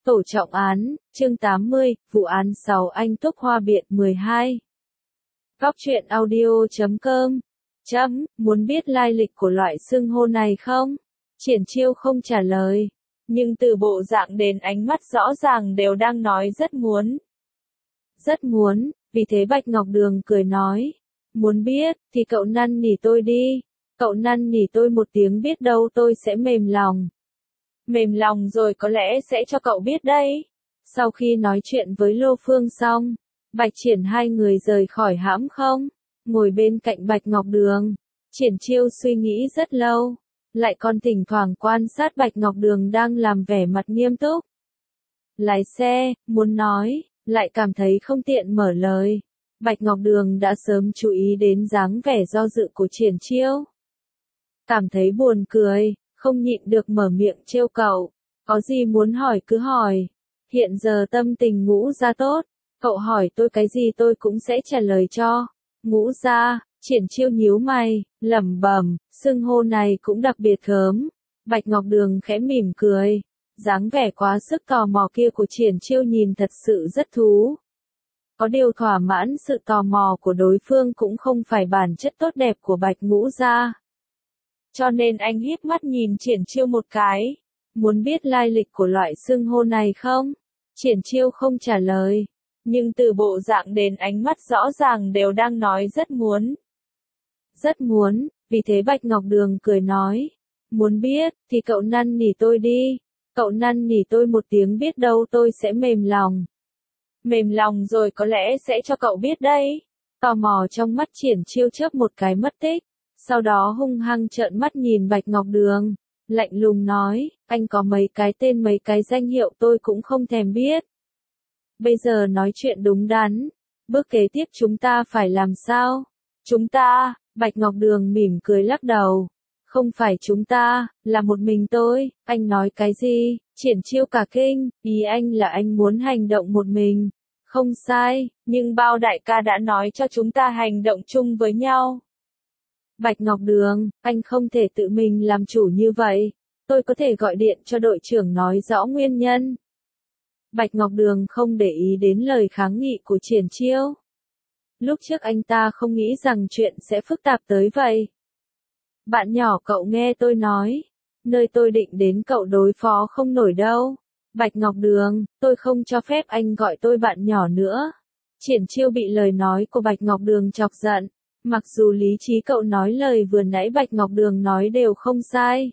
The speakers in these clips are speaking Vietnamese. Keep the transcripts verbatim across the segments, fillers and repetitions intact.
Tổ trọng án, chương tám mươi, vụ án sáu anh túc Hoa Biện mười hai. Góc truyện audio chấm com. Chấm, muốn biết lai lịch của loại xưng hô này không? Triển Chiêu không trả lời. Nhưng từ bộ dạng đến ánh mắt rõ ràng đều đang nói rất muốn. Rất muốn, vì thế Bạch Ngọc Đường cười nói. Muốn biết, thì cậu năn nỉ tôi đi. Cậu năn nỉ tôi một tiếng biết đâu tôi sẽ mềm lòng. Mềm lòng rồi có lẽ sẽ cho cậu biết đấy. Sau khi nói chuyện với Lô Phương xong, Bạch Triển hai người rời khỏi hãm không, ngồi bên cạnh Bạch Ngọc Đường. Triển Chiêu suy nghĩ rất lâu, lại còn thỉnh thoảng quan sát Bạch Ngọc Đường đang làm vẻ mặt nghiêm túc. Lái xe, muốn nói, lại cảm thấy không tiện mở lời. Bạch Ngọc Đường đã sớm chú ý đến dáng vẻ do dự của Triển Chiêu. Cảm thấy buồn cười, không nhịn được mở miệng trêu cậu. Có gì muốn hỏi cứ hỏi. Hiện giờ tâm tình Ngũ Gia tốt, cậu hỏi tôi cái gì tôi cũng sẽ trả lời cho. Ngũ Gia, Triển Chiêu nhíu mày, lẩm bẩm, xưng hô này cũng đặc biệt gớm. Bạch Ngọc Đường khẽ mỉm cười. Dáng vẻ quá sức tò mò kia của Triển Chiêu nhìn thật sự rất thú. Có điều thỏa mãn sự tò mò của đối phương cũng không phải bản chất tốt đẹp của Bạch Ngũ Gia. Cho nên anh híp mắt nhìn Triển Chiêu một cái. Muốn biết lai lịch của loại xưng hô này không? Triển Chiêu không trả lời. Nhưng từ bộ dạng đến ánh mắt rõ ràng đều đang nói rất muốn. Rất muốn, vì thế Bạch Ngọc Đường cười nói. Muốn biết, thì cậu năn nỉ tôi đi. Cậu năn nỉ tôi một tiếng biết đâu tôi sẽ mềm lòng. Mềm lòng rồi có lẽ sẽ cho cậu biết đấy. Tò mò trong mắt Triển Chiêu chớp một cái mất tích. Sau đó hung hăng trợn mắt nhìn Bạch Ngọc Đường, lạnh lùng nói, anh có mấy cái tên mấy cái danh hiệu tôi cũng không thèm biết. Bây giờ nói chuyện đúng đắn, bước kế tiếp chúng ta phải làm sao? Chúng ta, Bạch Ngọc Đường mỉm cười lắc đầu. Không phải chúng ta, là một mình tôi, anh nói cái gì? Triển Chiêu cả kinh, ý anh là anh muốn hành động một mình. Không sai, nhưng bao đại ca đã nói cho chúng ta hành động chung với nhau. Bạch Ngọc Đường, anh không thể tự mình làm chủ như vậy. Tôi có thể gọi điện cho đội trưởng nói rõ nguyên nhân. Bạch Ngọc Đường không để ý đến lời kháng nghị của Triển Chiêu. Lúc trước anh ta không nghĩ rằng chuyện sẽ phức tạp tới vậy. Bạn nhỏ cậu nghe tôi nói. Nơi tôi định đến cậu đối phó không nổi đâu. Bạch Ngọc Đường, tôi không cho phép anh gọi tôi bạn nhỏ nữa. Triển Chiêu bị lời nói của Bạch Ngọc Đường chọc giận. Mặc dù lý trí cậu nói lời vừa nãy Bạch Ngọc Đường nói đều không sai.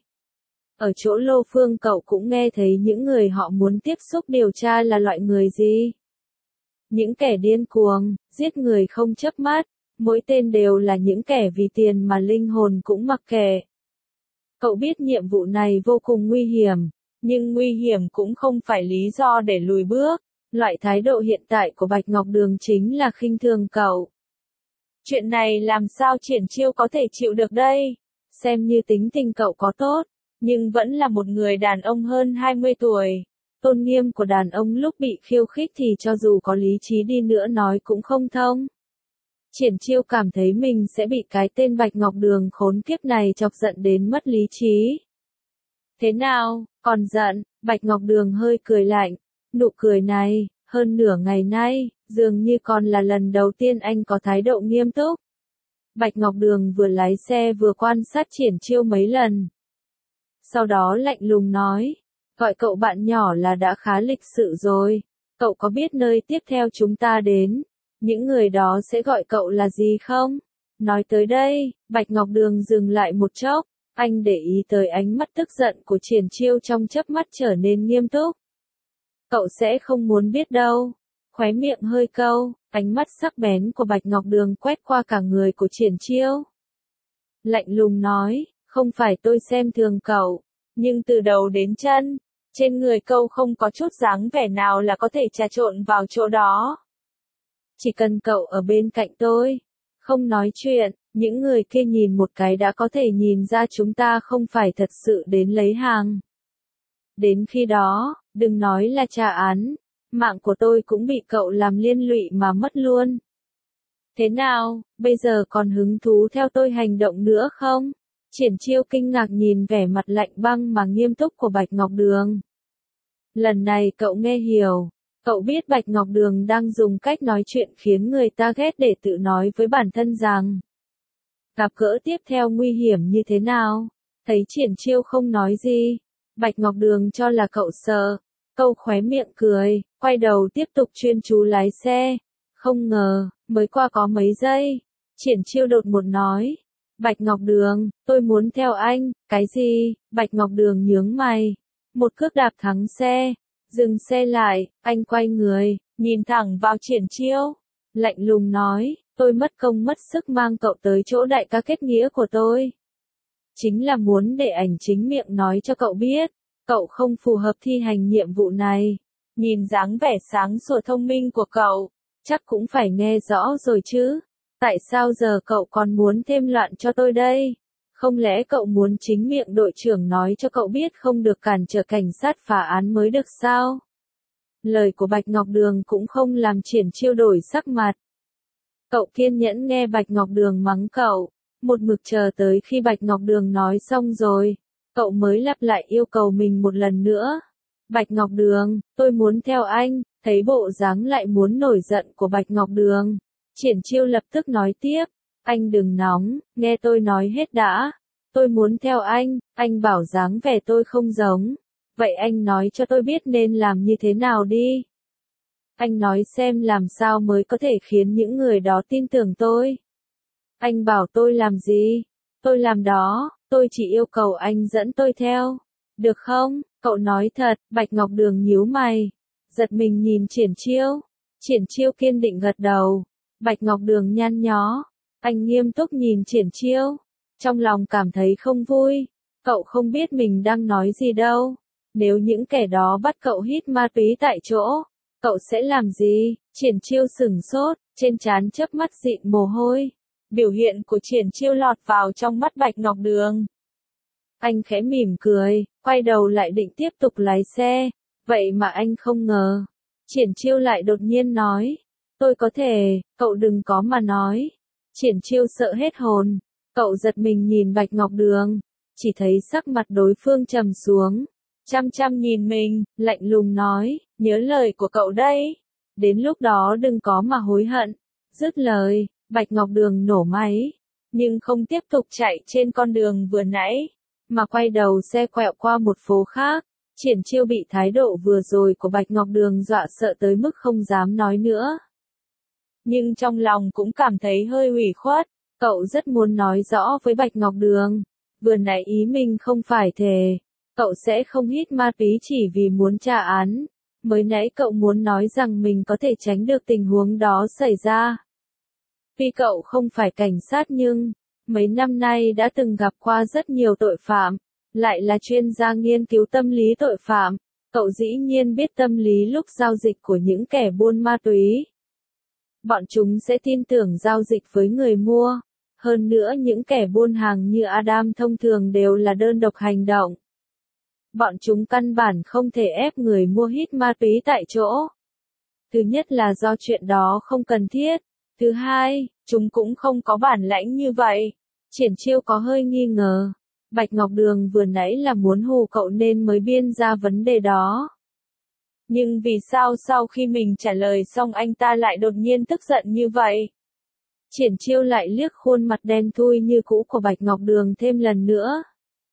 Ở chỗ Lô Phương cậu cũng nghe thấy những người họ muốn tiếp xúc điều tra là loại người gì. Những kẻ điên cuồng, giết người không chớp mắt, mỗi tên đều là những kẻ vì tiền mà linh hồn cũng mặc kệ. Cậu biết nhiệm vụ này vô cùng nguy hiểm, nhưng nguy hiểm cũng không phải lý do để lùi bước. Loại thái độ hiện tại của Bạch Ngọc Đường chính là khinh thường cậu. Chuyện này làm sao Triển Chiêu có thể chịu được đây? Xem như tính tình cậu có tốt, nhưng vẫn là một người đàn ông hơn hai mươi tuổi. Tôn nghiêm của đàn ông lúc bị khiêu khích thì cho dù có lý trí đi nữa nói cũng không thông. Triển Chiêu cảm thấy mình sẽ bị cái tên Bạch Ngọc Đường khốn kiếp này chọc giận đến mất lý trí. Thế nào, còn giận? Bạch Ngọc Đường hơi cười lạnh. Nụ cười này, hơn nửa ngày nay, dường như còn là lần đầu tiên anh có thái độ nghiêm túc. Bạch Ngọc Đường vừa lái xe vừa quan sát Triển Chiêu mấy lần. Sau đó lạnh lùng nói, gọi cậu bạn nhỏ là đã khá lịch sự rồi. Cậu có biết nơi tiếp theo chúng ta đến, những người đó sẽ gọi cậu là gì không? Nói tới đây, Bạch Ngọc Đường dừng lại một chốc, anh để ý tới ánh mắt tức giận của Triển Chiêu trong chớp mắt trở nên nghiêm túc. Cậu sẽ không muốn biết đâu. Khóe miệng hơi câu, ánh mắt sắc bén của Bạch Ngọc Đường quét qua cả người của Triển Chiêu. Lạnh lùng nói, không phải tôi xem thường cậu, nhưng từ đầu đến chân, trên người cậu không có chút dáng vẻ nào là có thể trà trộn vào chỗ đó. Chỉ cần cậu ở bên cạnh tôi, không nói chuyện, những người kia nhìn một cái đã có thể nhìn ra chúng ta không phải thật sự đến lấy hàng. Đến khi đó, đừng nói là trả án, mạng của tôi cũng bị cậu làm liên lụy mà mất luôn. Thế nào, bây giờ còn hứng thú theo tôi hành động nữa không? Triển Chiêu kinh ngạc nhìn vẻ mặt lạnh băng mà nghiêm túc của Bạch Ngọc Đường. Lần này cậu nghe hiểu. Cậu biết Bạch Ngọc Đường đang dùng cách nói chuyện khiến người ta ghét để tự nói với bản thân rằng gặp gỡ tiếp theo nguy hiểm như thế nào. Thấy Triển Chiêu không nói gì, Bạch Ngọc Đường cho là cậu sợ, câu khóe miệng cười, quay đầu tiếp tục chuyên chú lái xe. Không ngờ, mới qua có mấy giây, Triển Chiêu đột một nói, Bạch Ngọc Đường, tôi muốn theo anh. Cái gì? Bạch Ngọc Đường nhướng mày, một cước đạp thắng xe, dừng xe lại, anh quay người, nhìn thẳng vào Triển Chiêu, lạnh lùng nói, tôi mất công mất sức mang cậu tới chỗ đại ca kết nghĩa của tôi. Chính là muốn để ảnh chính miệng nói cho cậu biết, cậu không phù hợp thi hành nhiệm vụ này. Nhìn dáng vẻ sáng sủa thông minh của cậu, chắc cũng phải nghe rõ rồi chứ. Tại sao giờ cậu còn muốn thêm loạn cho tôi đây? Không lẽ cậu muốn chính miệng đội trưởng nói cho cậu biết không được cản trở cảnh sát phá án mới được sao? Lời của Bạch Ngọc Đường cũng không làm Triển Chiêu đổi sắc mặt. Cậu kiên nhẫn nghe Bạch Ngọc Đường mắng cậu, một mực chờ tới khi Bạch Ngọc Đường nói xong rồi, cậu mới lặp lại yêu cầu mình một lần nữa. Bạch Ngọc Đường, tôi muốn theo anh. Thấy bộ dáng lại muốn nổi giận của Bạch Ngọc Đường, Triển Chiêu lập tức nói tiếp, anh đừng nóng, nghe tôi nói hết đã. Tôi muốn theo anh, anh bảo dáng vẻ tôi không giống. Vậy anh nói cho tôi biết nên làm như thế nào đi. Anh nói xem làm sao mới có thể khiến những người đó tin tưởng tôi. Anh bảo tôi làm gì, tôi làm đó, tôi chỉ yêu cầu anh dẫn tôi theo. Được không? Cậu nói thật. Bạch Ngọc Đường nhíu mày, giật mình nhìn Triển Chiêu. Triển Chiêu kiên định gật đầu. Bạch Ngọc Đường nhăn nhó, anh nghiêm túc nhìn Triển Chiêu, trong lòng cảm thấy không vui. Cậu không biết mình đang nói gì đâu. Nếu những kẻ đó bắt cậu hít ma túy tại chỗ, cậu sẽ làm gì? Triển Chiêu sửng sốt, trên trán chớp mắt dịn mồ hôi. Biểu hiện của Triển Chiêu lọt vào trong mắt Bạch Ngọc Đường. Anh khẽ mỉm cười, quay đầu lại định tiếp tục lái xe. Vậy mà anh không ngờ, Triển Chiêu lại đột nhiên nói, tôi có thể. Cậu đừng có mà nói. Triển Chiêu sợ hết hồn, cậu giật mình nhìn Bạch Ngọc Đường, chỉ thấy sắc mặt đối phương trầm xuống, chăm chăm nhìn mình, lạnh lùng nói, nhớ lời của cậu đây, đến lúc đó đừng có mà hối hận. Dứt lời, Bạch Ngọc Đường nổ máy, nhưng không tiếp tục chạy trên con đường vừa nãy, mà quay đầu xe quẹo qua một phố khác. Triển Chiêu bị thái độ vừa rồi của Bạch Ngọc Đường dọa sợ tới mức không dám nói nữa. Nhưng trong lòng cũng cảm thấy hơi ủy khuất, cậu rất muốn nói rõ với Bạch Ngọc Đường, vừa nãy ý mình không phải thề, cậu sẽ không hít ma túy chỉ vì muốn tra án, mới nãy cậu muốn nói rằng mình có thể tránh được tình huống đó xảy ra. Vì cậu không phải cảnh sát nhưng, mấy năm nay đã từng gặp qua rất nhiều tội phạm, lại là chuyên gia nghiên cứu tâm lý tội phạm, cậu dĩ nhiên biết tâm lý lúc giao dịch của những kẻ buôn ma túy. Bọn chúng sẽ tin tưởng giao dịch với người mua. Hơn nữa những kẻ buôn hàng như Adam thông thường đều là đơn độc hành động. Bọn chúng căn bản không thể ép người mua hít ma túy tại chỗ. Thứ nhất là do chuyện đó không cần thiết. Thứ hai, chúng cũng không có bản lãnh như vậy. Triển Chiêu có hơi nghi ngờ. Bạch Ngọc Đường vừa nãy là muốn hù cậu nên mới biên ra vấn đề đó. Nhưng vì sao sau khi mình trả lời xong anh ta lại đột nhiên tức giận như vậy? Triển Chiêu lại liếc khuôn mặt đen thui như cũ của Bạch Ngọc Đường thêm lần nữa.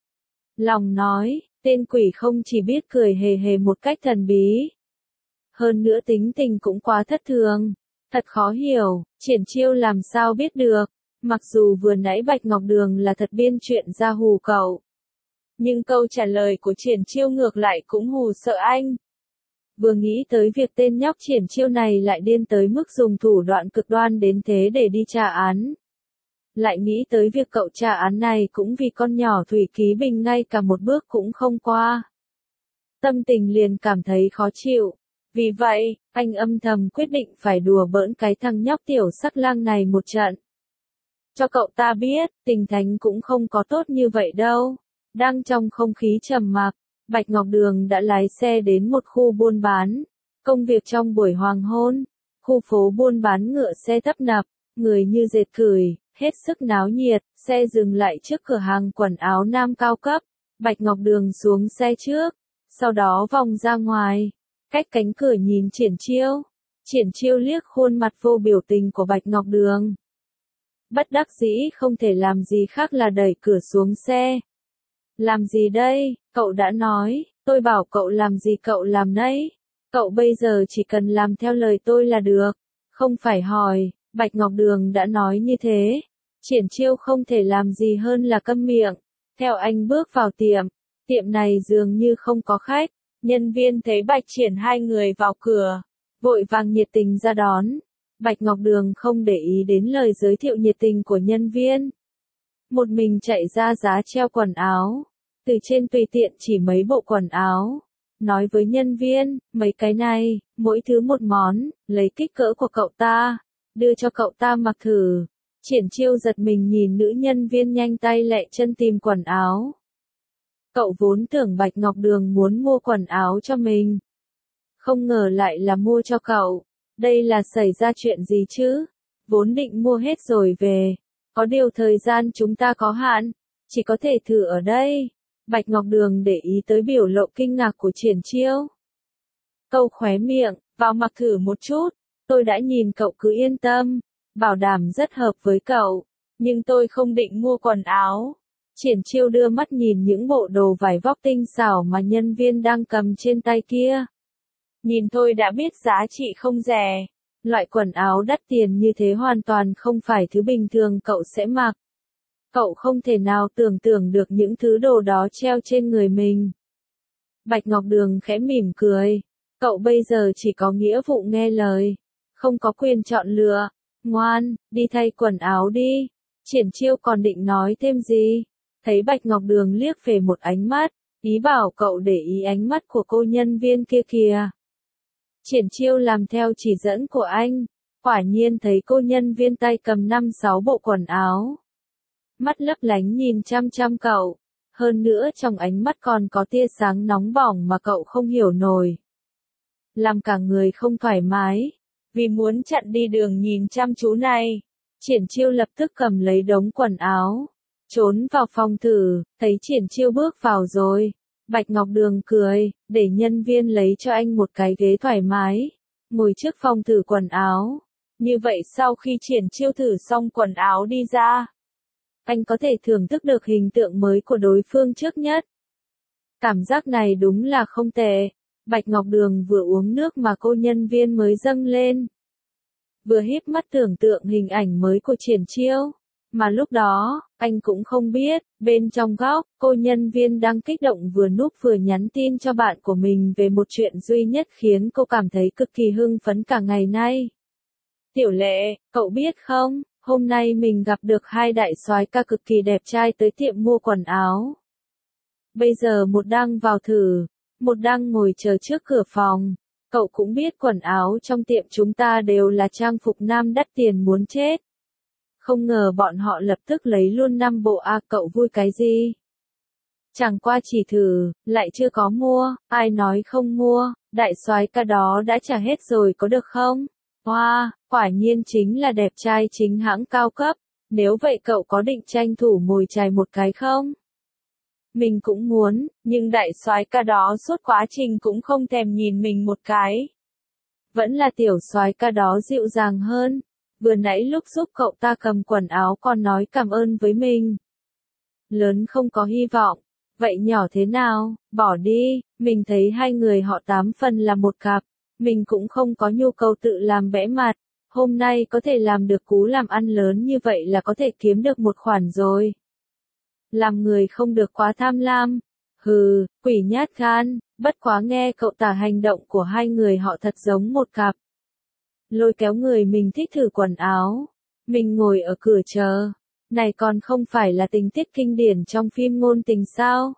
Lòng nói, tên quỷ không chỉ biết cười hề hề một cách thần bí. Hơn nữa tính tình cũng quá thất thường. Thật khó hiểu, Triển Chiêu làm sao biết được. Mặc dù vừa nãy Bạch Ngọc Đường là thật biên chuyện ra hù cậu. Nhưng câu trả lời của Triển Chiêu ngược lại cũng hù sợ anh. Vừa nghĩ tới việc tên nhóc Triển Chiêu này lại điên tới mức dùng thủ đoạn cực đoan đến thế để đi tra án. Lại nghĩ tới việc cậu tra án này cũng vì con nhỏ Thủy Ký Bình ngay cả một bước cũng không qua. Tâm tình liền cảm thấy khó chịu. Vì vậy, anh âm thầm quyết định phải đùa bỡn cái thằng nhóc tiểu sắc lang này một trận. Cho cậu ta biết, tình thánh cũng không có tốt như vậy đâu. Đang trong không khí trầm mặc, Bạch Ngọc Đường đã lái xe đến một khu buôn bán. Công việc trong buổi hoàng hôn, khu phố buôn bán ngựa xe tấp nập, người như dệt cửi, hết sức náo nhiệt, xe dừng lại trước cửa hàng quần áo nam cao cấp. Bạch Ngọc Đường xuống xe trước, sau đó vòng ra ngoài, cách cánh cửa nhìn Triển Chiêu. Triển Chiêu liếc khuôn mặt vô biểu tình của Bạch Ngọc Đường. Bất đắc dĩ không thể làm gì khác là đẩy cửa xuống xe. Làm gì đây, cậu đã nói, tôi bảo cậu làm gì cậu làm nấy. Cậu bây giờ chỉ cần làm theo lời tôi là được, không phải hỏi. Bạch Ngọc Đường đã nói như thế. Triển Chiêu không thể làm gì hơn là câm miệng. Theo anh bước vào tiệm, tiệm này dường như không có khách. Nhân viên thấy Bạch Triển hai người vào cửa, vội vàng nhiệt tình ra đón. Bạch Ngọc Đường không để ý đến lời giới thiệu nhiệt tình của nhân viên. Một mình chạy ra giá treo quần áo, từ trên tùy tiện chỉ mấy bộ quần áo. Nói với nhân viên, mấy cái này, mỗi thứ một món, lấy kích cỡ của cậu ta, đưa cho cậu ta mặc thử. Triển Chiêu giật mình nhìn nữ nhân viên nhanh tay lẹ chân tìm quần áo. Cậu vốn tưởng Bạch Ngọc Đường muốn mua quần áo cho mình. Không ngờ lại là mua cho cậu. Đây là xảy ra chuyện gì chứ? Vốn định mua hết rồi về. Có điều thời gian chúng ta có hạn, chỉ có thể thử ở đây. Bạch Ngọc Đường để ý tới biểu lộ kinh ngạc của Triển Chiêu. Câu khóe miệng, vào mặc thử một chút. Tôi đã nhìn cậu cứ yên tâm, bảo đảm rất hợp với cậu. Nhưng tôi không định mua quần áo. Triển Chiêu đưa mắt nhìn những bộ đồ vải vóc tinh xảo mà nhân viên đang cầm trên tay kia. Nhìn thôi đã biết giá trị không rẻ. Loại quần áo đắt tiền như thế hoàn toàn không phải thứ bình thường cậu sẽ mặc. Cậu không thể nào tưởng tượng được những thứ đồ đó treo trên người mình. Bạch Ngọc Đường khẽ mỉm cười. Cậu bây giờ chỉ có nghĩa vụ nghe lời, không có quyền chọn lựa. Ngoan, đi thay quần áo đi. Triển Chiêu còn định nói thêm gì, thấy Bạch Ngọc Đường liếc về một ánh mắt, ý bảo cậu để ý ánh mắt của cô nhân viên kia kìa. Triển Chiêu làm theo chỉ dẫn của anh, quả nhiên thấy cô nhân viên tay cầm năm sáu bộ quần áo. Mắt lấp lánh nhìn chăm chăm cậu, hơn nữa trong ánh mắt còn có tia sáng nóng bỏng mà cậu không hiểu nổi. Làm cả người không thoải mái, vì muốn chặn đi đường nhìn chăm chú này. Triển Chiêu lập tức cầm lấy đống quần áo, trốn vào phòng thử, thấy Triển Chiêu bước vào rồi. Bạch Ngọc Đường cười, để nhân viên lấy cho anh một cái ghế thoải mái, ngồi trước phòng thử quần áo. Như vậy sau khi Triển Chiêu thử xong quần áo đi ra, anh có thể thưởng thức được hình tượng mới của đối phương trước nhất. Cảm giác này đúng là không tệ. Bạch Ngọc Đường vừa uống nước mà cô nhân viên mới dâng lên, vừa híp mắt tưởng tượng hình ảnh mới của Triển Chiêu. Mà lúc đó, anh cũng không biết, bên trong góc, cô nhân viên đang kích động vừa núp vừa nhắn tin cho bạn của mình về một chuyện duy nhất khiến cô cảm thấy cực kỳ hưng phấn cả ngày nay. Tiểu Lệ, cậu biết không, hôm nay mình gặp được hai đại soái ca cực kỳ đẹp trai tới tiệm mua quần áo. Bây giờ một đang vào thử, một đang ngồi chờ trước cửa phòng. Cậu cũng biết quần áo trong tiệm chúng ta đều là trang phục nam đắt tiền muốn chết. Không ngờ bọn họ lập tức lấy luôn năm bộ. À, cậu vui cái gì? Chẳng qua chỉ thử, lại chưa có mua. Ai nói không mua, đại soái ca đó đã trả hết rồi có được không? Wow, quả nhiên chính là đẹp trai chính hãng cao cấp. Nếu vậy cậu có định tranh thủ mồi chài một cái không? Mình cũng muốn, nhưng đại soái ca đó suốt quá trình cũng không thèm nhìn mình một cái. Vẫn là tiểu soái ca đó dịu dàng hơn. Vừa nãy lúc giúp cậu ta cầm quần áo còn nói cảm ơn với mình. Lớn không có hy vọng. Vậy nhỏ thế nào, bỏ đi. Mình thấy hai người họ tám phần là một cặp. Mình cũng không có nhu cầu tự làm bẽ mặt. Hôm nay có thể làm được cú làm ăn lớn như vậy là có thể kiếm được một khoản rồi. Làm người không được quá tham lam. Hừ, quỷ nhát gan. Bất quá nghe cậu tả hành động của hai người họ thật giống một cặp. Lôi kéo người mình thích thử quần áo. Mình ngồi ở cửa chờ. Này còn không phải là tình tiết kinh điển trong phim ngôn tình sao?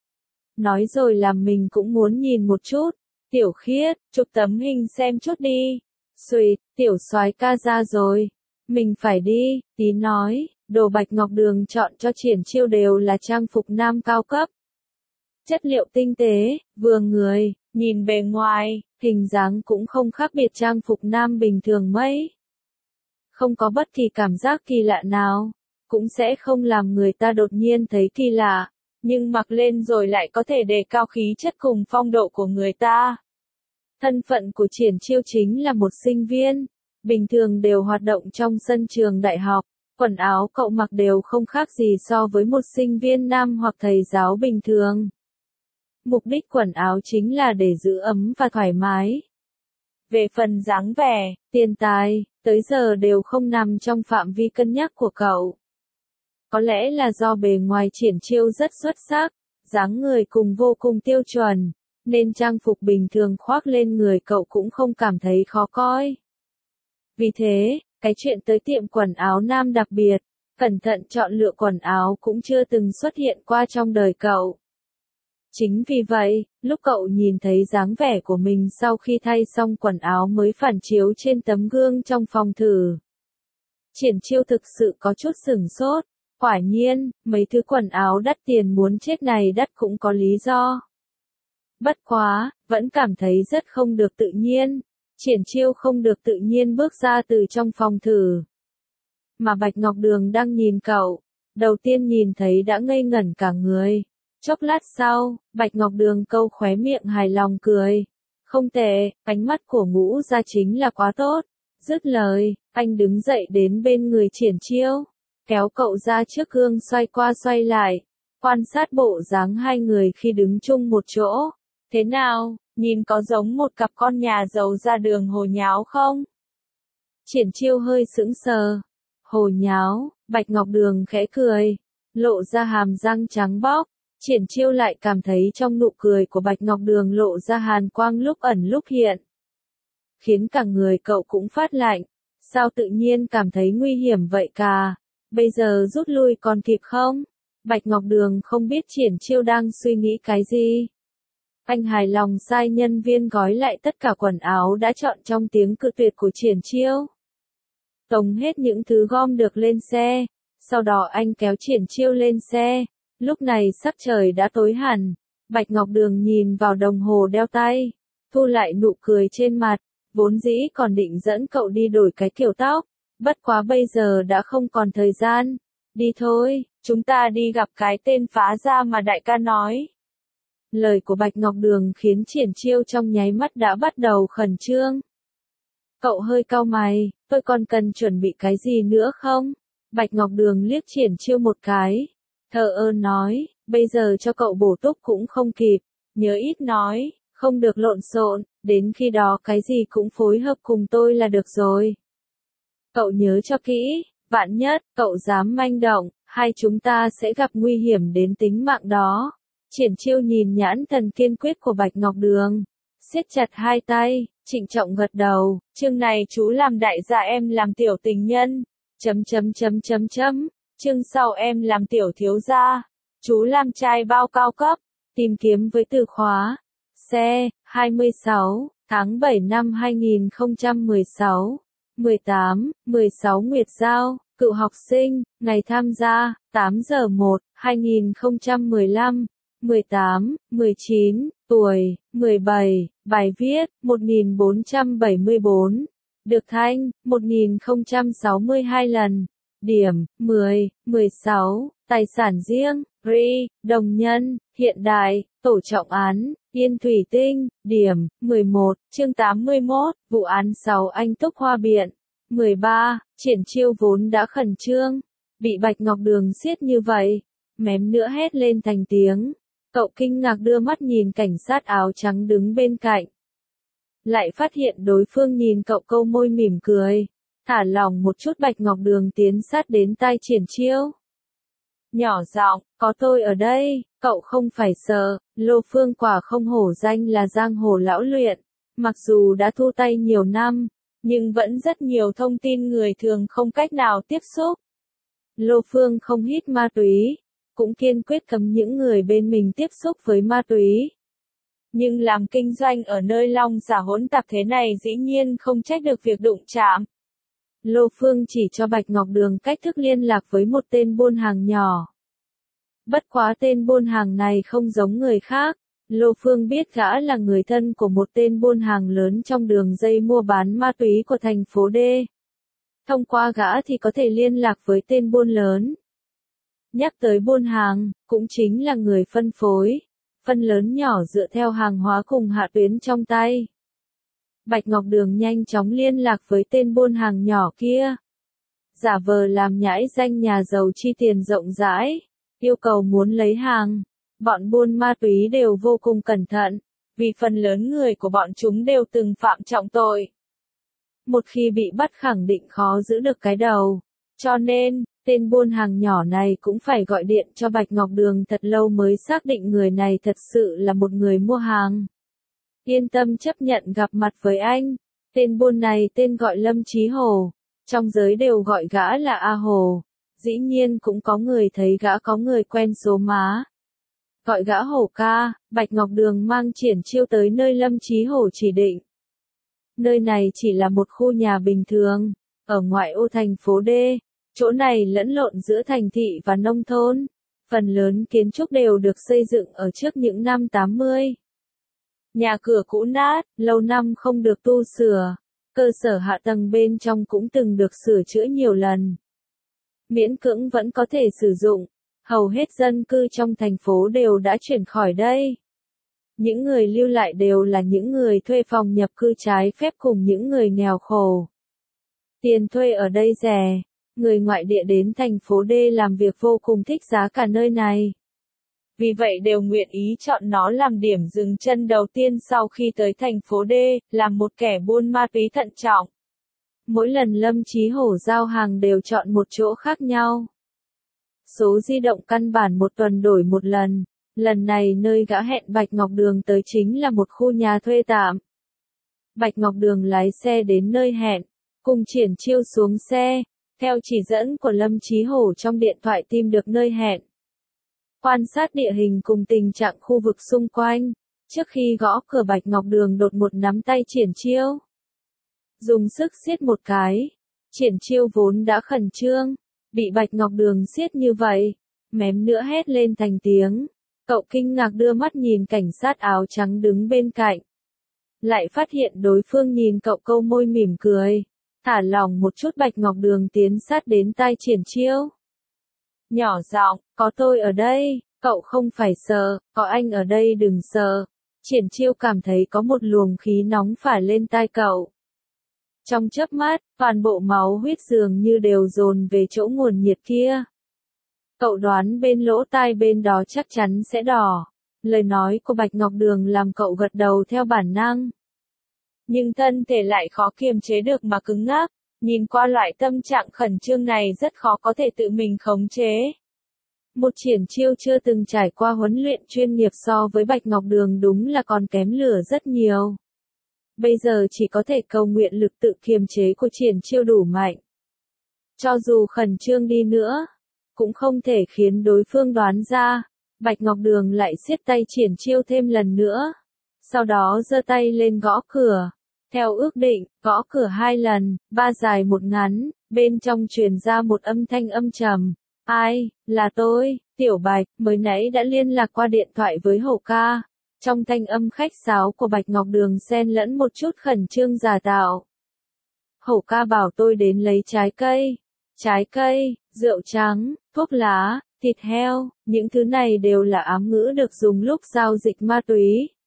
Nói rồi làm mình cũng muốn nhìn một chút. Tiểu Khiết, chụp tấm hình xem chút đi. Xùi, tiểu soái ca ra rồi. Mình phải đi, tí nói. Đồ Bạch Ngọc Đường chọn cho Triển Chiêu đều là trang phục nam cao cấp. Chất liệu tinh tế, vừa người, nhìn bề ngoài, hình dáng cũng không khác biệt trang phục nam bình thường mấy. Không có bất kỳ cảm giác kỳ lạ nào, cũng sẽ không làm người ta đột nhiên thấy kỳ lạ. nhưng mặc lên rồi lại có thể đề cao khí chất cùng phong độ của người ta. Thân phận của Triển Chiêu chính là một sinh viên, bình thường đều hoạt động trong sân trường đại học, quần áo cậu mặc đều không khác gì so với một sinh viên nam hoặc thầy giáo bình thường. Mục đích quần áo chính là để giữ ấm và thoải mái. Về phần dáng vẻ, tiền tài, tới giờ đều không nằm trong phạm vi cân nhắc của cậu. Có lẽ là do bề ngoài Triển Chiêu rất xuất sắc, dáng người cùng vô cùng tiêu chuẩn, nên trang phục bình thường khoác lên người cậu cũng không cảm thấy khó coi. Vì thế, cái chuyện tới tiệm quần áo nam đặc biệt, cẩn thận chọn lựa quần áo cũng chưa từng xuất hiện qua trong đời cậu. Chính vì vậy, lúc cậu nhìn thấy dáng vẻ của mình sau khi thay xong quần áo mới phản chiếu trên tấm gương trong phòng thử, Triển Chiêu thực sự có chút sửng sốt. Quả nhiên, mấy thứ quần áo đắt tiền muốn chết này đắt cũng có lý do. Bất quá, vẫn cảm thấy rất không được tự nhiên. Triển Chiêu không được tự nhiên bước ra từ trong phòng thử. Mà Bạch Ngọc Đường đang nhìn cậu, đầu tiên nhìn thấy đã ngây ngẩn cả người. Chốc lát sau, Bạch Ngọc Đường câu khóe miệng hài lòng cười. Không tệ, ánh mắt của Ngũ gia chính là quá tốt. Dứt lời, anh đứng dậy đến bên người Triển Chiêu, kéo cậu ra trước gương xoay qua xoay lại, quan sát bộ dáng hai người khi đứng chung một chỗ. Thế nào, nhìn có giống một cặp con nhà giàu ra đường hồ nháo không? Triển Chiêu hơi sững sờ. Hồ nháo, Bạch Ngọc Đường khẽ cười, lộ ra hàm răng trắng bóc. Triển Chiêu lại cảm thấy trong nụ cười của Bạch Ngọc Đường lộ ra hàn quang lúc ẩn lúc hiện, khiến cả người cậu cũng phát lạnh. Sao tự nhiên cảm thấy nguy hiểm vậy cả? Bây giờ rút lui còn kịp không? Bạch Ngọc Đường không biết Triển Chiêu đang suy nghĩ cái gì. Anh hài lòng sai nhân viên gói lại tất cả quần áo đã chọn trong tiếng cự tuyệt của Triển Chiêu. Tống hết những thứ gom được lên xe, sau đó anh kéo Triển Chiêu lên xe. Lúc này sắc trời đã tối hẳn, Bạch Ngọc Đường nhìn vào đồng hồ đeo tay, thu lại nụ cười trên mặt, vốn dĩ còn định dẫn cậu đi đổi cái kiểu tóc, bất quá bây giờ đã không còn thời gian. Đi thôi, chúng ta đi gặp cái tên phá gia mà đại ca nói. Lời của Bạch Ngọc Đường khiến Triển Chiêu trong nháy mắt đã bắt đầu khẩn trương. Cậu hơi cau mày, tôi còn cần chuẩn bị cái gì nữa không? Bạch Ngọc Đường liếc Triển Chiêu một cái, thờ ơ nói, bây giờ cho cậu bổ túc cũng không kịp, nhớ ít nói, không được lộn xộn, đến khi đó cái gì cũng phối hợp cùng tôi là được rồi. Cậu nhớ cho kỹ, vạn nhất, cậu dám manh động, hai chúng ta sẽ gặp nguy hiểm đến tính mạng đó. Triển Chiêu nhìn nhãn thần kiên quyết của Bạch Ngọc Đường, siết chặt hai tay, trịnh trọng gật đầu, chương này chú làm đại gia em làm tiểu tình nhân, chấm chấm chấm chấm chấm, chương sau em làm tiểu thiếu gia, chú làm trai bao cao cấp, tìm kiếm với từ khóa, xe, hai mươi sáu, tháng bảy năm hai nghìn không trăm mười sáu, mười tám, mười sáu Nguyệt Giao, cựu học sinh, ngày tham gia, tám giờ một, hai nghìn không trăm mười lăm, mười tám, mười chín, tuổi, mười bảy, bài viết, một nghìn bốn trăm bảy mươi bốn, được thanh, một nghìn không trăm sáu mươi hai lần, điểm, mười, mười sáu, tài sản riêng, ri, đồng nhân, hiện đại, tổ trọng án, Yên Thủy Tinh, điểm, mười một, chương tám mươi mốt, vụ án sáu anh túc Hoa Biện, mười ba, Triển Chiêu vốn đã khẩn trương, bị Bạch Ngọc Đường siết như vậy, mém nữa hét lên thành tiếng. Cậu kinh ngạc đưa mắt nhìn cảnh sát áo trắng đứng bên cạnh. Lại phát hiện đối phương nhìn cậu câu môi mỉm cười. Thả lỏng một chút Bạch Ngọc Đường tiến sát đến tai Triển Chiêu. Nhỏ giọng, có tôi ở đây, cậu không phải sợ, Lô Phương quả không hổ danh là giang hồ lão luyện. Mặc dù đã thu tay nhiều năm, nhưng vẫn rất nhiều thông tin người thường không cách nào tiếp xúc. Lô Phương không hít ma túy, cũng kiên quyết cấm những người bên mình tiếp xúc với ma túy. Nhưng làm kinh doanh ở nơi long xả hỗn tạp thế này dĩ nhiên không trách được việc đụng chạm. Lô Phương chỉ cho Bạch Ngọc Đường cách thức liên lạc với một tên buôn hàng nhỏ. Bất quá tên buôn hàng này không giống người khác. Lô Phương biết gã là người thân của một tên buôn hàng lớn trong đường dây mua bán ma túy của thành phố D. Thông qua gã thì có thể liên lạc với tên buôn lớn. Nhắc tới buôn hàng, cũng chính là người phân phối, phân lớn nhỏ dựa theo hàng hóa cùng hạ tuyến trong tay. Bạch Ngọc Đường nhanh chóng liên lạc với tên buôn hàng nhỏ kia. Giả vờ làm nhãi danh nhà giàu chi tiền rộng rãi, yêu cầu muốn lấy hàng. Bọn buôn ma túy đều vô cùng cẩn thận, vì phần lớn người của bọn chúng đều từng phạm trọng tội. Một khi bị bắt khẳng định khó giữ được cái đầu. Cho nên, tên buôn hàng nhỏ này cũng phải gọi điện cho Bạch Ngọc Đường thật lâu mới xác định người này thật sự là một người mua hàng. Yên tâm chấp nhận gặp mặt với anh. Tên buôn này tên gọi Lâm Chí Hồ, trong giới đều gọi gã là A Hồ. Dĩ nhiên cũng có người thấy gã có người quen số má. Gọi gã Hổ ca, Bạch Ngọc Đường mang triển chiêu tới nơi Lâm Chí Hổ chỉ định. Nơi này chỉ là một khu nhà bình thường, ở ngoại ô thành phố D, chỗ này lẫn lộn giữa thành thị và nông thôn. Phần lớn kiến trúc đều được xây dựng ở trước những năm tám mươi. Nhà cửa cũ nát, lâu năm không được tu sửa, cơ sở hạ tầng bên trong cũng từng được sửa chữa nhiều lần. Miễn cưỡng vẫn có thể sử dụng. Hầu hết dân cư trong thành phố đều đã chuyển khỏi đây. Những người lưu lại đều là những người thuê phòng nhập cư trái phép cùng những người nghèo khổ. Tiền thuê ở đây rẻ, người ngoại địa đến thành phố D làm việc vô cùng thích giá cả nơi này. Vì vậy đều nguyện ý chọn nó làm điểm dừng chân đầu tiên sau khi tới thành phố D, làm một kẻ buôn ma túy thận trọng. Mỗi lần Lâm Chí Hổ giao hàng đều chọn một chỗ khác nhau. Số di động căn bản một tuần đổi một lần, lần này nơi gã hẹn Bạch Ngọc Đường tới chính là một khu nhà thuê tạm. Bạch Ngọc Đường lái xe đến nơi hẹn, cùng triển chiêu xuống xe, theo chỉ dẫn của Lâm Chí Hổ trong điện thoại tìm được nơi hẹn. Quan sát địa hình cùng tình trạng khu vực xung quanh, trước khi gõ cửa Bạch Ngọc Đường đột một nắm tay triển chiêu. Dùng sức siết một cái, triển chiêu vốn đã khẩn trương. Bị Bạch Ngọc Đường siết như vậy, mém nữa hét lên thành tiếng. Cậu kinh ngạc đưa mắt nhìn cảnh sát áo trắng đứng bên cạnh. Lại phát hiện đối phương nhìn cậu câu môi mỉm cười. Thả lỏng một chút Bạch Ngọc Đường tiến sát đến tai triển chiêu. Nhỏ giọng, có tôi ở đây, cậu không phải sợ, có anh ở đây đừng sợ. Triển chiêu cảm thấy có một luồng khí nóng phả lên tai cậu. Trong chớp mắt, toàn bộ máu huyết dường như đều dồn về chỗ nguồn nhiệt kia. Cậu đoán bên lỗ tai bên đó chắc chắn sẽ đỏ. Lời nói của Bạch Ngọc Đường làm cậu gật đầu theo bản năng. Nhưng thân thể lại khó kiềm chế được mà cứng ngắc. Nhìn qua loại tâm trạng khẩn trương này rất khó có thể tự mình khống chế. Một triển chiêu chưa từng trải qua huấn luyện chuyên nghiệp so với Bạch Ngọc Đường đúng là còn kém lửa rất nhiều. Bây giờ chỉ có thể cầu nguyện lực tự kiềm chế của triển chiêu đủ mạnh. Cho dù khẩn trương đi nữa, cũng không thể khiến đối phương đoán ra. Bạch Ngọc Đường lại siết tay triển chiêu thêm lần nữa. Sau đó giơ tay lên gõ cửa. Theo ước định, gõ cửa hai lần, ba dài một ngắn, bên trong truyền ra một âm thanh âm trầm. Ai, là tôi, Tiểu Bạch, mới nãy đã liên lạc qua điện thoại với Hổ ca. Trong thanh âm khách sáo của Bạch Ngọc Đường xen lẫn một chút khẩn trương giả tạo. Hổ ca bảo tôi đến lấy trái cây. Trái cây, rượu trắng, thuốc lá, thịt heo, những thứ này đều là ám ngữ được dùng lúc giao dịch ma túy.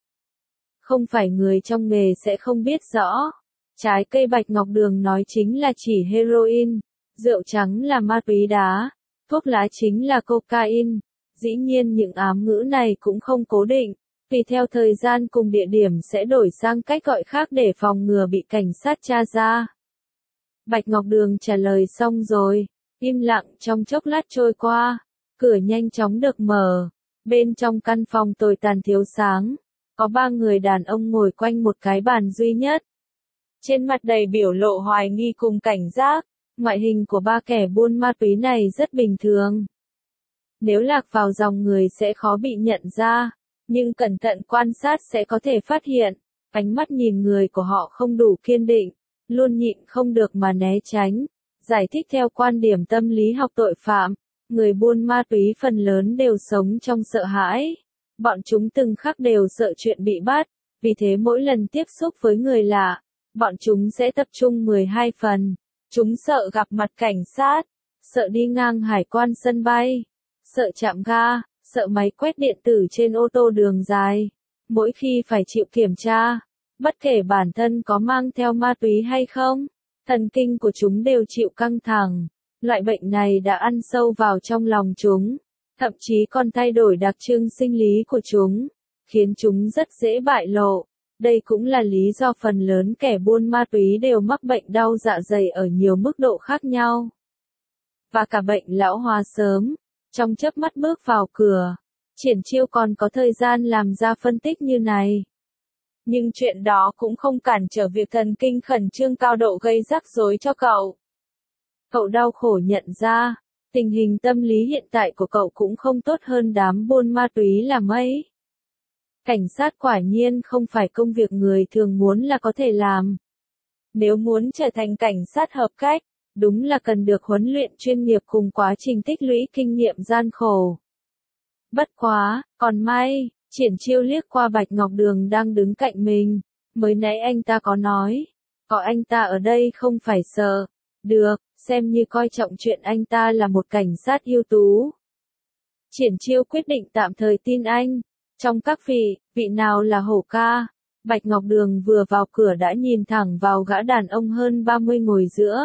Không phải người trong nghề sẽ không biết rõ. Trái cây Bạch Ngọc Đường nói chính là chỉ heroin, rượu trắng là ma túy đá, thuốc lá chính là cocaine. Dĩ nhiên những ám ngữ này cũng không cố định. Tùy theo thời gian cùng địa điểm sẽ đổi sang cách gọi khác để phòng ngừa bị cảnh sát tra ra. Bạch Ngọc Đường trả lời xong rồi, im lặng trong chốc lát trôi qua, cửa nhanh chóng được mở. Bên trong căn phòng tồi tàn thiếu sáng, có ba người đàn ông ngồi quanh một cái bàn duy nhất. Trên mặt đầy biểu lộ hoài nghi cùng cảnh giác, ngoại hình của ba kẻ buôn ma túy này rất bình thường. Nếu lạc vào dòng người sẽ khó bị nhận ra. Nhưng cẩn thận quan sát sẽ có thể phát hiện, ánh mắt nhìn người của họ không đủ kiên định, luôn nhịn không được mà né tránh. Giải thích theo quan điểm tâm lý học tội phạm, người buôn ma túy phần lớn đều sống trong sợ hãi. Bọn chúng từng khắc đều sợ chuyện bị bắt, vì thế mỗi lần tiếp xúc với người lạ, bọn chúng sẽ tập trung mười hai phần. Chúng sợ gặp mặt cảnh sát, sợ đi ngang hải quan sân bay, sợ chạm ga, sợ máy quét điện tử trên ô tô đường dài. Mỗi khi phải chịu kiểm tra, bất kể bản thân có mang theo ma túy hay không, thần kinh của chúng đều chịu căng thẳng. Loại bệnh này đã ăn sâu vào trong lòng chúng, thậm chí còn thay đổi đặc trưng sinh lý của chúng, khiến chúng rất dễ bại lộ. Đây cũng là lý do phần lớn kẻ buôn ma túy đều mắc bệnh đau dạ dày ở nhiều mức độ khác nhau. Và cả bệnh lão hóa sớm, trong chớp mắt bước vào cửa. Triển Chiêu còn có thời gian làm ra phân tích như này. Nhưng chuyện đó cũng không cản trở việc thần kinh khẩn trương cao độ gây rắc rối cho cậu. Cậu đau khổ nhận ra, tình hình tâm lý hiện tại của cậu cũng không tốt hơn đám buôn ma túy là mấy. Cảnh sát quả nhiên không phải công việc người thường muốn là có thể làm. Nếu muốn trở thành cảnh sát hợp cách, đúng là cần được huấn luyện chuyên nghiệp cùng quá trình tích lũy kinh nghiệm gian khổ. Bất quá, còn may, Triển Chiêu liếc qua Bạch Ngọc Đường đang đứng cạnh mình. Mới nãy anh ta có nói, có anh ta ở đây không phải sợ. Được, xem như coi trọng chuyện anh ta là một cảnh sát ưu tú. Triển Chiêu quyết định tạm thời tin anh. Trong các vị, vị nào là Hổ ca? Bạch Ngọc Đường vừa vào cửa đã nhìn thẳng vào gã đàn ông hơn ba mươi ngồi giữa.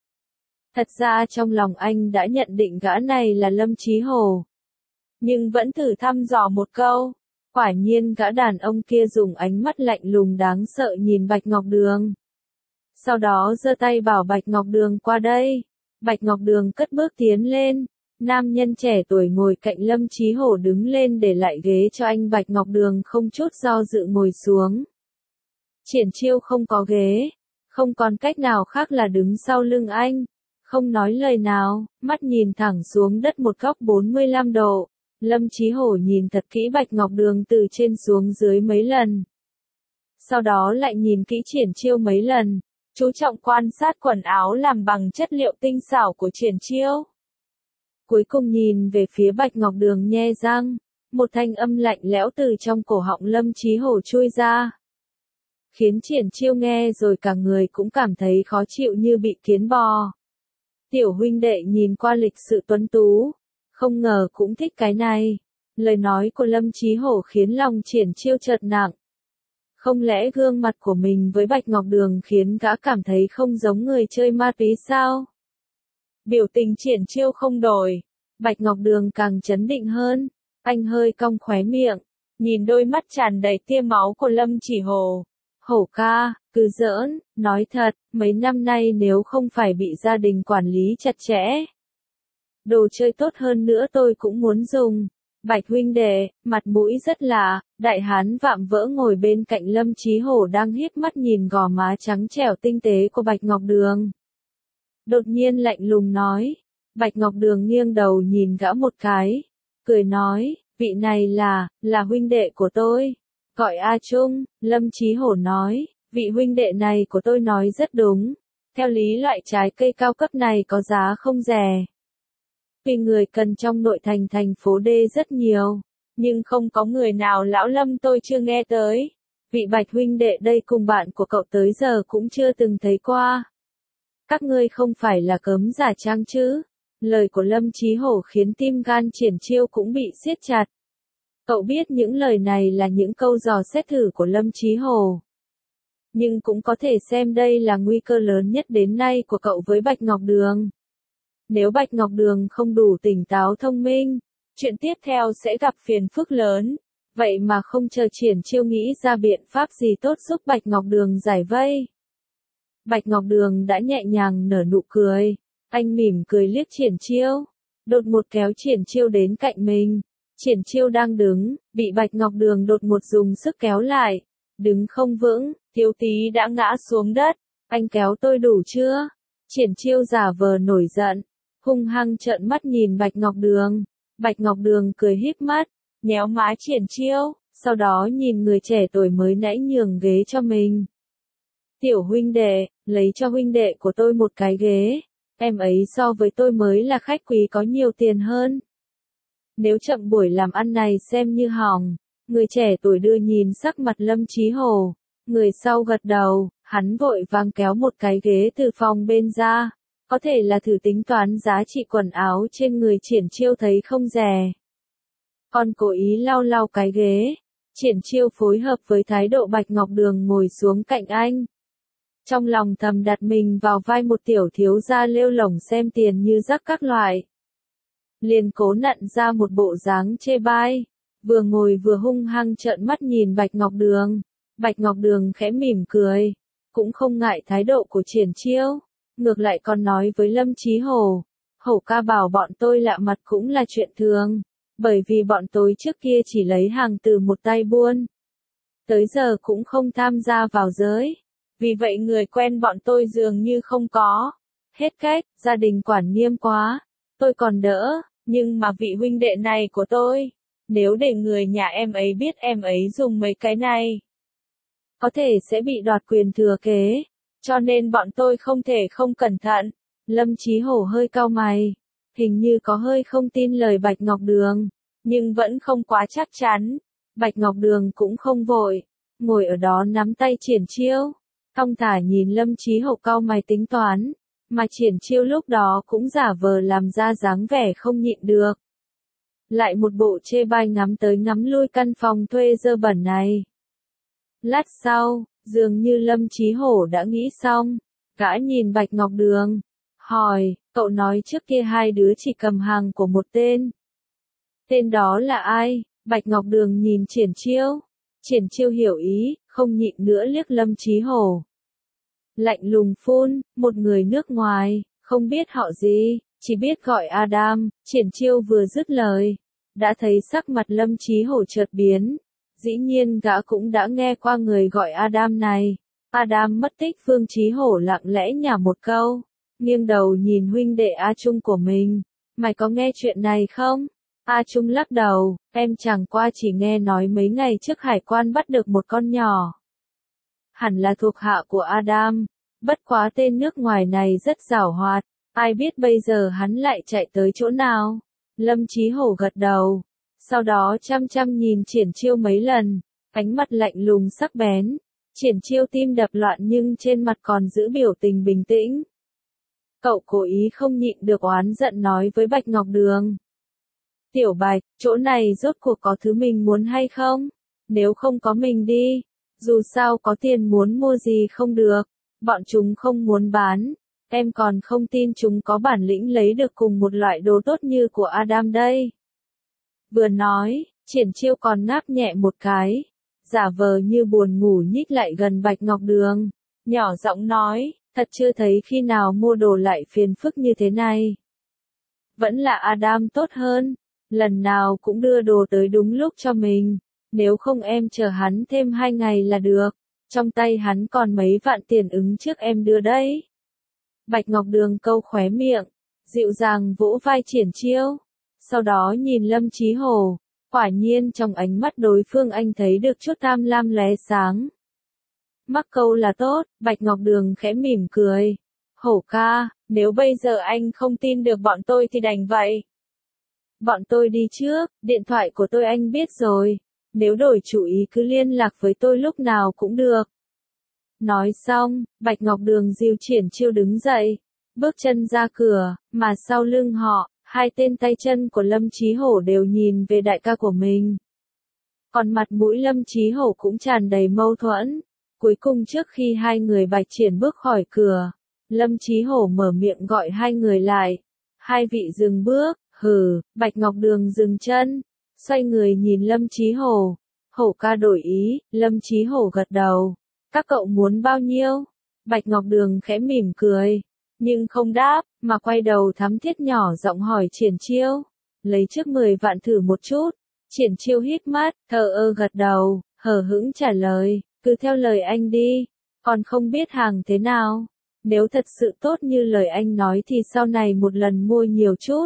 Thật ra trong lòng anh đã nhận định gã này là Lâm Chí Hổ. Nhưng vẫn thử thăm dò một câu. Quả nhiên gã đàn ông kia dùng ánh mắt lạnh lùng đáng sợ nhìn Bạch Ngọc Đường. Sau đó giơ tay bảo Bạch Ngọc Đường qua đây. Bạch Ngọc Đường cất bước tiến lên. Nam nhân trẻ tuổi ngồi cạnh Lâm Chí Hổ đứng lên để lại ghế cho anh. Bạch Ngọc Đường không chút do dự ngồi xuống. Triển Chiêu không có ghế, không còn cách nào khác là đứng sau lưng anh, không nói lời nào, mắt nhìn thẳng xuống đất một góc bốn mươi lăm độ. Lâm Chí Hổ nhìn thật kỹ Bạch Ngọc Đường từ trên xuống dưới mấy lần. Sau đó lại nhìn kỹ Triển Chiêu mấy lần, chú trọng quan sát quần áo làm bằng chất liệu tinh xảo của Triển Chiêu. Cuối cùng nhìn về phía Bạch Ngọc Đường nhe răng, một thanh âm lạnh lẽo từ trong cổ họng Lâm Chí Hổ chui ra. Khiến Triển Chiêu nghe rồi cả người cũng cảm thấy khó chịu như bị kiến bò. Tiểu huynh đệ nhìn qua lịch sự tuấn tú, không ngờ cũng thích cái này. Lời nói của Lâm Chí Hổ khiến lòng Triển Chiêu chợt nặng. Không lẽ gương mặt của mình với Bạch Ngọc Đường khiến gã cảm thấy không giống người chơi ma túy sao? Biểu tình Triển Chiêu không đổi, Bạch Ngọc Đường càng chấn định hơn, anh hơi cong khóe miệng, nhìn đôi mắt tràn đầy tia máu của Lâm Chỉ Hổ. Hổ ca, cứ giỡn, nói thật, mấy năm nay nếu không phải bị gia đình quản lý chặt chẽ, đồ chơi tốt hơn nữa tôi cũng muốn dùng. Bạch huynh đệ, mặt mũi rất lạ. Đại hán vạm vỡ ngồi bên cạnh Lâm Chí Hổ đang hiếp mắt nhìn gò má trắng trẻo tinh tế của Bạch Ngọc Đường. Đột nhiên lạnh lùng nói. Bạch Ngọc Đường nghiêng đầu nhìn gã một cái, cười nói, vị này là, là huynh đệ của tôi. Gọi A Trung. Lâm Chí Hổ nói, vị huynh đệ này của tôi nói rất đúng. Theo lý loại trái cây cao cấp này có giá không rẻ. Vì người cần trong nội thành thành phố D rất nhiều, nhưng không có người nào lão Lâm tôi chưa nghe tới. Vị Bạch huynh đệ đây cùng bạn của cậu tới giờ cũng chưa từng thấy qua. Các ngươi không phải là cớm giả trang chứ? Lời của Lâm Chí Hổ khiến tim gan Triển Chiêu cũng bị siết chặt. Cậu biết những lời này là những câu dò xét thử của Lâm Chí Hổ. Nhưng cũng có thể xem đây là nguy cơ lớn nhất đến nay của cậu với Bạch Ngọc Đường. Nếu Bạch Ngọc Đường không đủ tỉnh táo thông minh, chuyện tiếp theo sẽ gặp phiền phức lớn. Vậy mà không chờ Triển Chiêu nghĩ ra biện pháp gì tốt giúp Bạch Ngọc Đường giải vây. Bạch Ngọc Đường đã nhẹ nhàng nở nụ cười. Anh mỉm cười liếc Triển Chiêu, đột ngột kéo Triển Chiêu đến cạnh mình. Triển Chiêu đang đứng, bị Bạch Ngọc Đường đột ngột dùng sức kéo lại. Đứng không vững, thiếu tí đã ngã xuống đất. Anh kéo tôi đủ chưa? Triển Chiêu giả vờ nổi giận, hung hăng trợn mắt nhìn Bạch Ngọc Đường. Bạch Ngọc Đường cười híp mắt, nhéo má Triển Chiêu, sau đó nhìn người trẻ tuổi mới nãy nhường ghế cho mình. Tiểu huynh đệ, lấy cho huynh đệ của tôi một cái ghế. Em ấy so với tôi mới là khách quý có nhiều tiền hơn. Nếu chậm buổi làm ăn này xem như hỏng. Người trẻ tuổi đưa nhìn sắc mặt Lâm Chí Hổ. Người sau gật đầu, hắn vội vàng kéo một cái ghế từ phòng bên ra. Có thể là thử tính toán giá trị quần áo trên người Triển Chiêu thấy không rẻ. Còn cố ý lau lau cái ghế. Triển Chiêu phối hợp với thái độ Bạch Ngọc Đường ngồi xuống cạnh anh. Trong lòng thầm đặt mình vào vai một tiểu thiếu gia lêu lổng xem tiền như rác các loại. Liền cố nặn ra một bộ dáng chê bai. Vừa ngồi vừa hung hăng trợn mắt nhìn Bạch Ngọc Đường. Bạch Ngọc Đường khẽ mỉm cười. Cũng không ngại thái độ của Triển Chiêu. Ngược lại còn nói với Lâm Chí Hổ. Hổ ca bảo bọn tôi lạ mặt cũng là chuyện thường. Bởi vì bọn tôi trước kia chỉ lấy hàng từ một tay buôn. Tới giờ cũng không tham gia vào giới. Vì vậy người quen bọn tôi dường như không có. Hết cách, gia đình quản nghiêm quá. Tôi còn đỡ, nhưng mà vị huynh đệ này của tôi. Nếu để người nhà em ấy biết em ấy dùng mấy cái này. Có thể sẽ bị đoạt quyền thừa kế. Cho nên bọn tôi không thể không cẩn thận. Lâm Chí Hổ hơi cau mày. Hình như có hơi không tin lời Bạch Ngọc Đường. Nhưng vẫn không quá chắc chắn. Bạch Ngọc Đường cũng không vội. Ngồi ở đó nắm tay Triển Chiêu. Thong thả nhìn Lâm Chí Hổ cau mày tính toán. Mà Triển Chiêu lúc đó cũng giả vờ làm ra dáng vẻ không nhịn được. Lại một bộ chê bai ngắm tới ngắm lui căn phòng thuê dơ bẩn này. Lát sau, dường như Lâm Chí Hổ đã nghĩ xong. Gã nhìn Bạch Ngọc Đường. Hỏi, cậu nói trước kia hai đứa chỉ cầm hàng của một tên. Tên đó là ai? Bạch Ngọc Đường nhìn Triển Chiêu. Triển Chiêu hiểu ý, không nhịn nữa liếc Lâm Chí Hổ. Lạnh lùng phun, một người nước ngoài, không biết họ gì, chỉ biết gọi Adam. Triển Chiêu vừa dứt lời, đã thấy sắc mặt Lâm Chí Hổ chợt biến. Dĩ nhiên gã cũng đã nghe qua người gọi Adam này. Adam mất tích. Phương Chí Hổ lặng lẽ nhả một câu, nghiêng đầu nhìn huynh đệ A Trung của mình. Mày có nghe chuyện này không? A Trung lắc đầu, em chẳng qua chỉ nghe nói mấy ngày trước hải quan bắt được một con nhỏ. Hẳn là thuộc hạ của Adam, bất quá tên nước ngoài này rất giảo hoạt, ai biết bây giờ hắn lại chạy tới chỗ nào. Lâm Chí Hổ gật đầu, sau đó chăm chăm nhìn Triển Chiêu mấy lần, ánh mắt lạnh lùng sắc bén. Triển Chiêu tim đập loạn nhưng trên mặt còn giữ biểu tình bình tĩnh. Cậu cố ý không nhịn được oán giận nói với Bạch Ngọc Đường. Tiểu Bạch, chỗ này rốt cuộc có thứ mình muốn hay không? Nếu không có mình đi. Dù sao có tiền muốn mua gì không được. Bọn chúng không muốn bán. Em còn không tin chúng có bản lĩnh lấy được cùng một loại đồ tốt như của Adam đây. Vừa nói, Triển Chiêu còn ngáp nhẹ một cái. Giả vờ như buồn ngủ nhích lại gần Bạch Ngọc Đường. Nhỏ giọng nói, thật chưa thấy khi nào mua đồ lại phiền phức như thế này. Vẫn là Adam tốt hơn. Lần nào cũng đưa đồ tới đúng lúc cho mình. Nếu không em chờ hắn thêm hai ngày là được. Trong tay hắn còn mấy vạn tiền ứng trước em đưa đấy. Bạch Ngọc Đường câu khóe miệng, dịu dàng vỗ vai Triển Chiêu. Sau đó nhìn Lâm Chí Hổ. Quả nhiên trong ánh mắt đối phương anh thấy được chút tham lam lóe sáng. Mắc câu là tốt. Bạch Ngọc Đường khẽ mỉm cười. Hổ ca, nếu bây giờ anh không tin được bọn tôi thì đành vậy. Bọn tôi đi trước, điện thoại của tôi anh biết rồi. Nếu đổi chủ ý cứ liên lạc với tôi lúc nào cũng được. Nói xong, Bạch Ngọc Đường dìu Triển Chiêu đứng dậy, bước chân ra cửa, mà sau lưng họ, hai tên tay chân của Lâm Chí Hổ đều nhìn về đại ca của mình. Còn mặt mũi Lâm Chí Hổ cũng tràn đầy mâu thuẫn. Cuối cùng trước khi hai người Bạch Triển bước khỏi cửa, Lâm Chí Hổ mở miệng gọi hai người lại. Hai vị dừng bước. Hừ. Bạch Ngọc Đường dừng chân, xoay người nhìn Lâm Chí Hổ. Hổ ca đổi ý. Lâm Chí Hổ gật đầu. Các cậu muốn bao nhiêu? Bạch Ngọc Đường khẽ mỉm cười, nhưng không đáp, mà quay đầu thắm thiết nhỏ giọng hỏi Triển Chiêu. Lấy trước mười vạn thử một chút. Triển Chiêu hít mắt, thờ ơ gật đầu, hờ hững trả lời, cứ theo lời anh đi. Còn không biết hàng thế nào. Nếu thật sự tốt như lời anh nói thì sau này một lần mua nhiều chút.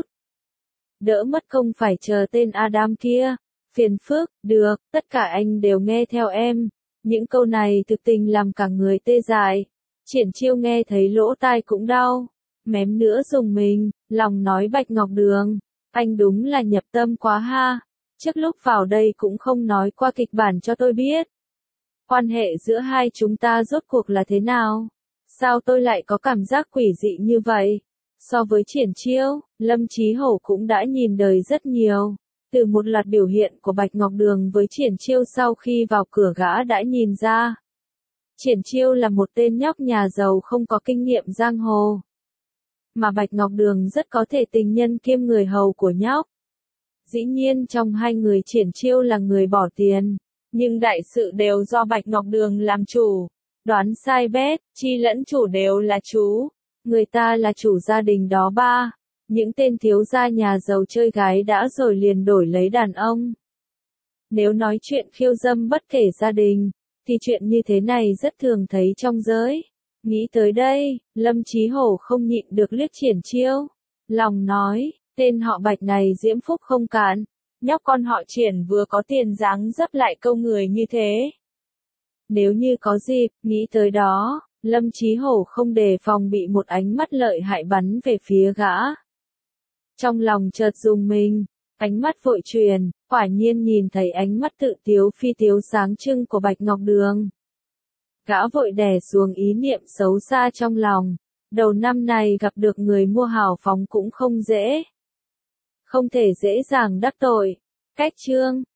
Đỡ mất công phải chờ tên Adam kia. Phiền phức. Được, tất cả anh đều nghe theo em. Những câu này thực tình làm cả người tê dại. Triển Chiêu nghe thấy lỗ tai cũng đau. Mém nữa dùng mình, lòng nói Bạch Ngọc Đường. Anh đúng là nhập tâm quá ha. Trước lúc vào đây cũng không nói qua kịch bản cho tôi biết. Quan hệ giữa hai chúng ta rốt cuộc là thế nào? Sao tôi lại có cảm giác quỷ dị như vậy? So với Triển Chiêu, Lâm Chí Hổ cũng đã nhìn đời rất nhiều. Từ một loạt biểu hiện của Bạch Ngọc Đường với Triển Chiêu sau khi vào cửa gã đã nhìn ra. Triển Chiêu là một tên nhóc nhà giàu không có kinh nghiệm giang hồ. Mà Bạch Ngọc Đường rất có thể tình nhân kiêm người hầu của nhóc. Dĩ nhiên trong hai người Triển Chiêu là người bỏ tiền, nhưng đại sự đều do Bạch Ngọc Đường làm chủ. Đoán sai bét, chi lẫn chủ đều là chú. Người ta là chủ gia đình đó ba. Những tên thiếu gia nhà giàu chơi gái đã rồi liền đổi lấy đàn ông. Nếu nói chuyện khiêu dâm bất kể gia đình, thì chuyện như thế này rất thường thấy trong giới. Nghĩ tới đây, Lâm Chí Hổ không nhịn được liếc Triển Chiêu. Lòng nói, tên họ Bạch này diễm phúc không cạn. Nhóc con họ Triển vừa có tiền dáng dấp lại câu người như thế. Nếu như có dịp, nghĩ tới đó, Lâm Chí Hổ không đề phòng bị một ánh mắt lợi hại bắn về phía gã. Trong lòng chợt rùng mình, ánh mắt vội truyền, quả nhiên nhìn thấy ánh mắt tự tiếu phi tiếu sáng trưng của Bạch Ngọc Đường. Gã vội đè xuống ý niệm xấu xa trong lòng, đầu năm này gặp được người mua hào phóng cũng không dễ. Không thể dễ dàng đắc tội. Cách chương